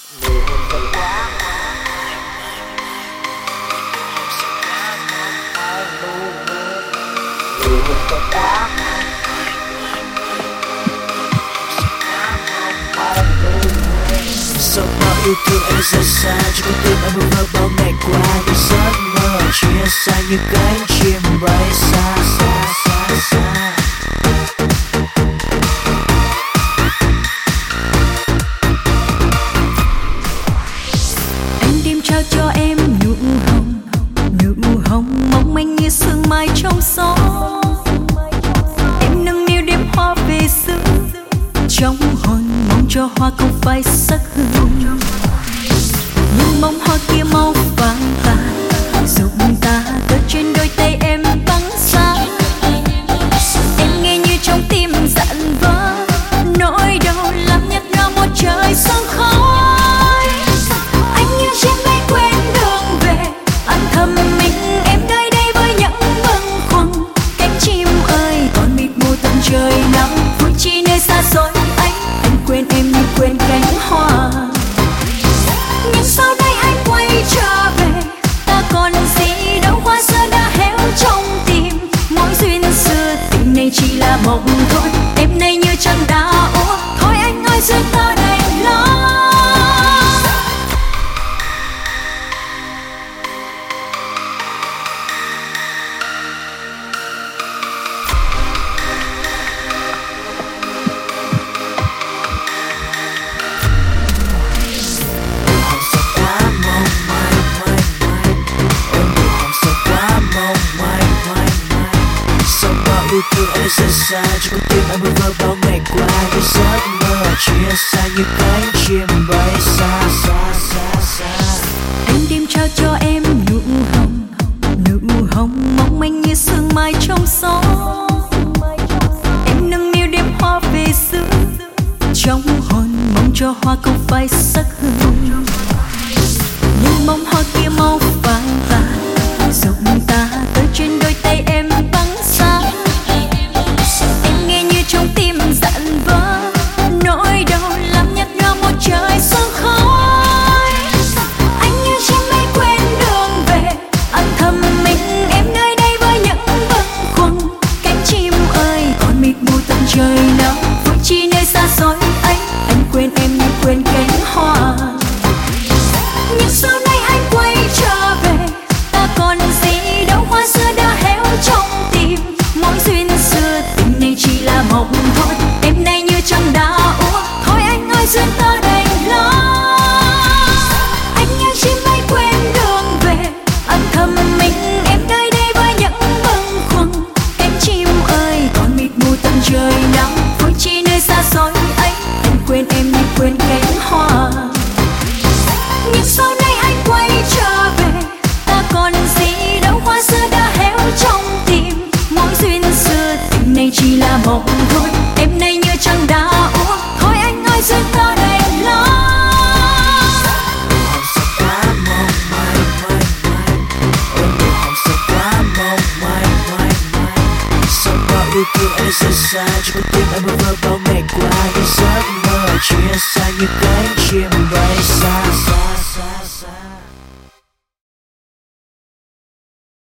Người hôn thật quá người hôn thật quá Sau bao yêu thương em rời xa, cho con tim em bơ vơ bao ngày qua những giấc mơ chia xa như cánh chim bay xa xa xa xa. Anh đêm trao cho em nụ hồng mong manh như sương mai trong gió. Em nâng niu đêm hoa về xưa, trong hồn mong cho hoa không phai sắc hương. Nhưng mong hoa kia mau vàng tàn, giúp ta cất trên đôi tay em băng xa. Em nghe như trong tim dặn vỡ, nỗi đau làm nhạt nhòa một trời sương khói. Anh như chim bay quên đường về, âm thầm mình em nơi đây với những bâng khuâng. Cánh chim ơi còn mịt mù tận trời nắng, vui chi nơi xa xôi anh quên em như quên cánh hoa. Nhưng sau đây anh quay trở về, ta còn gì đâu, hoa xưa đã héo trong tim. Mối duyên xưa tình này chỉ là mộng thôi, đêm nay như trăng đã úa. Thôi anh ơi duyên ta đành lo. Yêu thương em rời xa, cho con tim em bơ vơ bao ngày qua những giấc mơ chia xa như cánh chim bay xa xa xa xa. Anh đêm trao cho em nụ hồng mong manh như sương mai trong gió. Em nâng niu đêm hoa về xưa, trong hồn mong cho hoa không phai sắc hương. Nhưng mong hoa kia mau vàng tàn, giúp ta tới trên đôi tay em băng xa. Em nghe như trong tim dặn vỡ, nỗi đau làm nhạt nhòa một trời sương khói. Anh như chim bay quên đường về, âm thầm mình em nơi đây với những bâng khuâng. Cánh chim ơi còn mịt mù tận trời nắng, vui chi nơi xa xôi anh quên em như quên cánh hoa. Nhưng sau này anh quay trở về, ta còn gì đâu, hoa xưa đã héo trong tim. Mối duyên xưa tình này chỉ là mộng thôi, đêm nay như trăng đã úa. Thôi anh ơi duyên ta đành lo. Anh như chim bay quên đường về, âm thầm mình em nơi đây với những bâng khuâng. Cánh chim ơi còn mịt mù tận trời nắng, vui chi nơi xa xôi anh quên em như quên cánh hoa. Nhưng sau này anh quay trở về, ta còn gì đâu, hoa xưa đã héo trong tim. Mối duyên xưa tình này chỉ là mộng thôi, đêm nay như trăng đã úa. Thôi anh ơi duyên ta đành lo. Yêu thương em rời xa, cho con tim em bơ vơ bao ngày qua những giấc mơ chia xa như cánh chim bay xa xa xa.